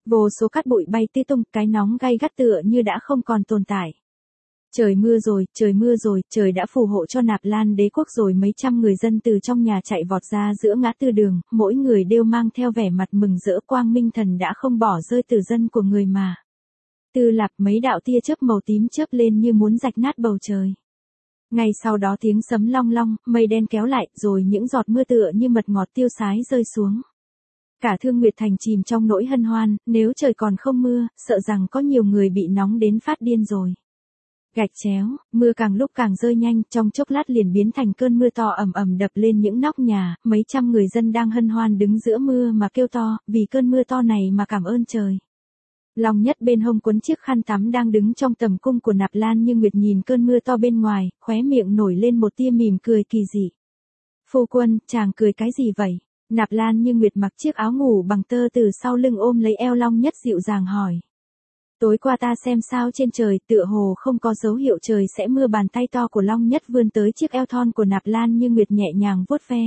Vô số cát bụi bay tứ tung, cái nóng gay gắt tựa như đã không còn tồn tại. Trời mưa rồi, trời đã phù hộ cho Nạp Lan đế quốc rồi. Mấy trăm người dân từ trong nhà chạy vọt ra giữa ngã tư đường, mỗi người đều mang theo vẻ mặt mừng rỡ. Quang Minh Thần đã không bỏ rơi tử dân của người mà. Tư Lạp, mấy đạo tia chớp màu tím chớp lên như muốn rạch nát bầu trời. Ngay sau đó tiếng sấm long long, mây đen kéo lại, rồi những giọt mưa tựa như mật ngọt tiêu sái rơi xuống. Cả Thương Nguyệt Thành chìm trong nỗi hân hoan, nếu trời còn không mưa, sợ rằng có nhiều người bị nóng đến phát điên rồi. Gạch chéo, mưa càng lúc càng rơi nhanh, trong chốc lát liền biến thành cơn mưa to ầm ầm đập lên những nóc nhà. Mấy trăm người dân đang hân hoan đứng giữa mưa mà kêu to, vì cơn mưa to này mà cảm ơn trời. Long Nhất bên hông quấn chiếc khăn tắm đang đứng trong tầm cung của Nạp Lan Như Nguyệt nhìn cơn mưa to bên ngoài, khóe miệng nổi lên một tia mỉm cười kỳ dị. Phu quân, chàng cười cái gì vậy? Nạp Lan Như Nguyệt mặc chiếc áo ngủ bằng tơ từ sau lưng ôm lấy eo Long Nhất dịu dàng hỏi. Tối qua ta xem sao trên trời, tựa hồ không có dấu hiệu trời sẽ mưa. Bàn tay to của Long Nhất vươn tới chiếc eo thon của Nạp Lan Như Nguyệt nhẹ nhàng vuốt ve.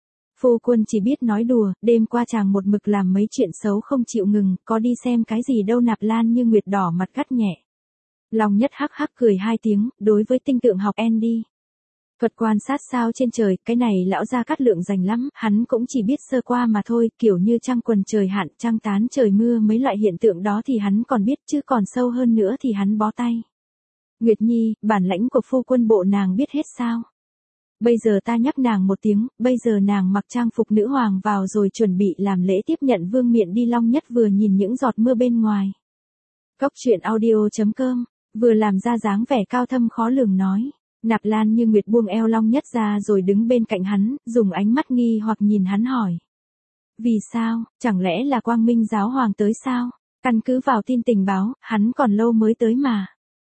Phu quân chỉ biết nói đùa, đêm qua chàng một mực làm mấy chuyện xấu không chịu ngừng, có đi xem cái gì đâu. Nạp Lan Như Nguyệt đỏ mặt gắt nhẹ. Long Nhất hắc hắc cười hai tiếng, đối với tinh tượng học Andy. Thuật quan sát sao trên trời, cái này lão Gia Cát Lượng rành lắm, hắn cũng chỉ biết sơ qua mà thôi, kiểu như trăng quần trời hạn, trăng tán trời mưa, mấy loại hiện tượng đó thì hắn còn biết, chứ còn sâu hơn nữa thì hắn bó tay. Nguyệt Nhi, bản lãnh của phu quân bộ nàng biết hết sao? Bây giờ ta nhắc nàng một tiếng, bây giờ nàng mặc trang phục nữ hoàng vào rồi chuẩn bị làm lễ tiếp nhận vương miện đi. Long Nhất vừa nhìn những giọt mưa bên ngoài. Cóc truyện audio.com, vừa làm ra dáng vẻ cao thâm khó lường nói. Nạp Lan Như Nguyệt buông eo Long Nhất ra rồi đứng bên cạnh hắn, dùng ánh mắt nghi hoặc nhìn hắn hỏi. Vì sao, chẳng lẽ là Quang Minh giáo hoàng tới sao? Căn cứ vào tin tình báo, hắn còn lâu mới tới mà.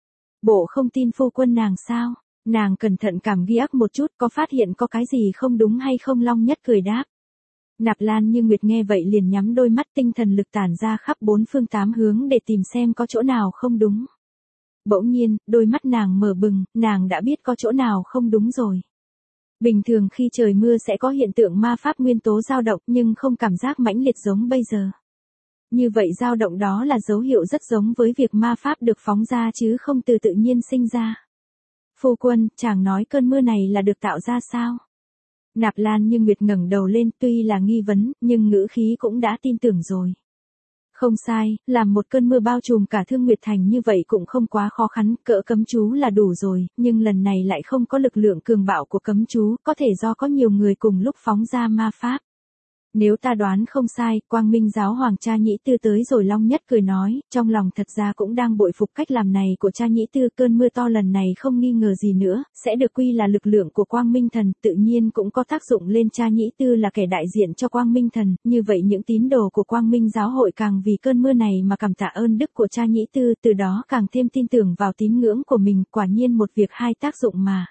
Bộ không tin phu quân nàng sao? Nàng cẩn thận cảm ghi ắc một chút, có phát hiện có cái gì không đúng hay không? Long Nhất cười đáp. Nạp Lan Như Nguyệt nghe vậy liền nhắm đôi mắt, tinh thần lực tản ra khắp bốn phương tám hướng để tìm xem có chỗ nào không đúng. Bỗng nhiên, đôi mắt nàng mở bừng, nàng đã biết có chỗ nào không đúng rồi. Bình thường khi trời mưa sẽ có hiện tượng ma pháp nguyên tố dao động nhưng không cảm giác mãnh liệt giống bây giờ. Như vậy dao động đó là dấu hiệu rất giống với việc ma pháp được phóng ra chứ không từ tự nhiên sinh ra. Phu quân, chàng nói cơn mưa này là được tạo ra sao? Nạp Lan Như Nguyệt ngẩng đầu lên, tuy là nghi vấn, nhưng ngữ khí cũng đã tin tưởng rồi. Không sai, làm một cơn mưa bao trùm cả Thương Nguyệt Thành như vậy cũng không quá khó khăn, cỡ cấm chú là đủ rồi, nhưng lần này lại không có lực lượng cường bạo của cấm chú, có thể do có nhiều người cùng lúc phóng ra ma pháp. Nếu ta đoán không sai, Quang Minh giáo hoàng cha Nhĩ Tư tới rồi. Long Nhất cười nói, trong lòng thật ra cũng đang bội phục cách làm này của cha Nhĩ Tư. Cơn mưa to lần này không nghi ngờ gì nữa, sẽ được quy là lực lượng của Quang Minh Thần, tự nhiên cũng có tác dụng lên. Cha Nhĩ Tư là kẻ đại diện cho Quang Minh Thần, như vậy những tín đồ của Quang Minh giáo hội càng vì cơn mưa này mà cảm tạ ơn đức của cha Nhĩ Tư, từ đó càng thêm tin tưởng vào tín ngưỡng của mình, quả nhiên một việc hai tác dụng mà.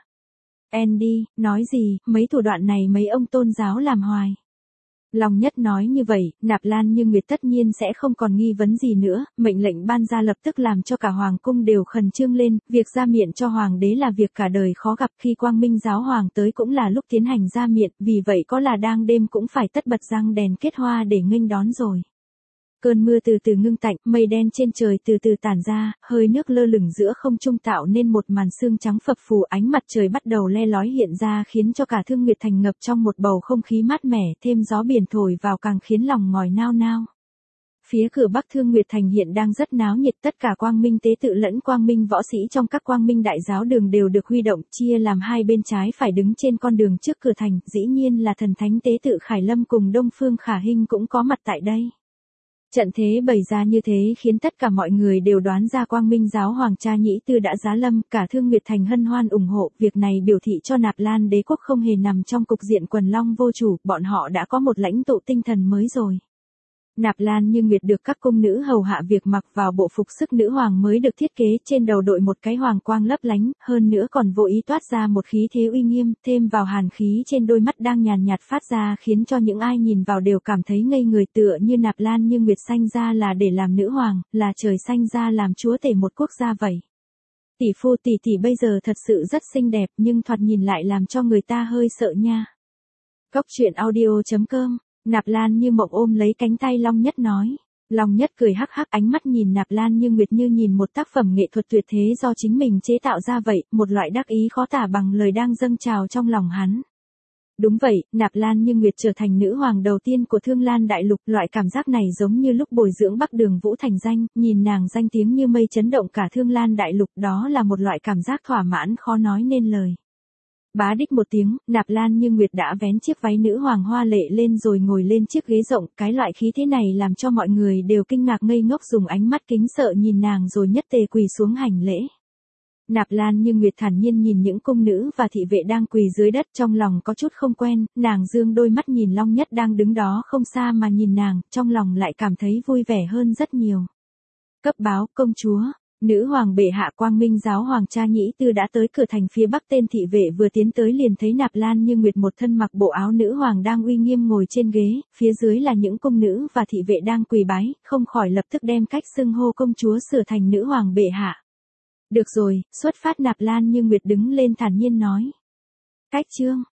Andy, nói gì, mấy thủ đoạn này mấy ông tôn giáo làm hoài. Long Nhất nói như vậy, Nạp Lan Như Nguyệt tất nhiên sẽ không còn nghi vấn gì nữa, mệnh lệnh ban ra lập tức làm cho cả hoàng cung đều khẩn trương lên, việc ra miện cho hoàng đế là việc cả đời khó gặp, khi Quang Minh giáo hoàng tới cũng là lúc tiến hành ra miện, vì vậy có là đang đêm cũng phải tất bật răng đèn kết hoa để nghênh đón rồi. Cơn mưa từ từ ngưng tạnh, mây đen trên trời từ từ tản ra, hơi nước lơ lửng giữa không trung tạo nên một màn sương trắng phập phù, ánh mặt trời bắt đầu le lói hiện ra khiến cho cả Thương Nguyệt Thành ngập trong một bầu không khí mát mẻ, thêm gió biển thổi vào càng khiến lòng ngòi nao nao. Phía cửa Bắc Thương Nguyệt Thành hiện đang rất náo nhiệt, tất cả Quang Minh tế tự lẫn Quang Minh võ sĩ trong các Quang Minh đại giáo đường đều được huy động, chia làm hai bên trái phải đứng trên con đường trước cửa thành, dĩ nhiên là thần thánh tế tự Khải Lâm cùng Đông Phương Khả Hinh cũng có mặt tại đây. Trận thế bày ra như thế khiến tất cả mọi người đều đoán ra Quang Minh giáo hoàng cha Nhĩ Tư đã giá lâm, cả Thương Nguyệt Thành hân hoan ủng hộ, việc này biểu thị cho Nạp Lan đế quốc không hề nằm trong cục diện quần long vô chủ, bọn họ đã có một lãnh tụ tinh thần mới rồi. Nạp Lan Như Nguyệt được các cung nữ hầu hạ việc mặc vào bộ phục sức nữ hoàng mới được thiết kế, trên đầu đội một cái hoàng quang lấp lánh, hơn nữa còn vô ý toát ra một khí thế uy nghiêm, thêm vào hàn khí trên đôi mắt đang nhàn nhạt phát ra khiến cho những ai nhìn vào đều cảm thấy ngây người, tựa như Nạp Lan Như Nguyệt sanh ra là để làm nữ hoàng, là trời sanh ra làm chúa tể một quốc gia vậy. Tỷ phu tỷ tỷ bây giờ thật sự rất xinh đẹp nhưng thoạt nhìn lại làm cho người ta hơi sợ nha. Cóc truyện audio.com. Nạp Lan Như Mộng ôm lấy cánh tay Long Nhất nói. Long Nhất cười hắc hắc, ánh mắt nhìn Nạp Lan Như Nguyệt như nhìn một tác phẩm nghệ thuật tuyệt thế do chính mình chế tạo ra vậy, một loại đắc ý khó tả bằng lời đang dâng trào trong lòng hắn. Đúng vậy, Nạp Lan Như Nguyệt trở thành nữ hoàng đầu tiên của Thương Lan Đại Lục, loại cảm giác này giống như lúc bồi dưỡng Bắc Đường Vũ thành danh, nhìn nàng danh tiếng như mây chấn động cả Thương Lan Đại Lục, đó là một loại cảm giác thỏa mãn khó nói nên lời. Bá đích một tiếng, Nạp Lan Như Nguyệt đã vén chiếc váy nữ hoàng hoa lệ lên rồi ngồi lên chiếc ghế rộng, cái loại khí thế này làm cho mọi người đều kinh ngạc ngây ngốc, dùng ánh mắt kính sợ nhìn nàng rồi nhất tề quỳ xuống hành lễ. Nạp Lan Như Nguyệt thản nhiên nhìn những cung nữ và thị vệ đang quỳ dưới đất, trong lòng có chút không quen, nàng dương đôi mắt nhìn Long Nhất đang đứng đó không xa mà nhìn nàng, trong lòng lại cảm thấy vui vẻ hơn rất nhiều. Cấp báo, công chúa. Nữ hoàng bệ hạ, Quang Minh giáo hoàng cha Nhĩ Tư đã tới cửa thành phía bắc, tên thị vệ vừa tiến tới liền thấy Nạp Lan Như Nguyệt một thân mặc bộ áo nữ hoàng đang uy nghiêm ngồi trên ghế, phía dưới là những cung nữ và thị vệ đang quỳ bái, không khỏi lập tức đem cách xưng hô công chúa sửa thành nữ hoàng bệ hạ. Được rồi, xuất phát. Nạp Lan Như Nguyệt đứng lên thản nhiên nói. Cách chương.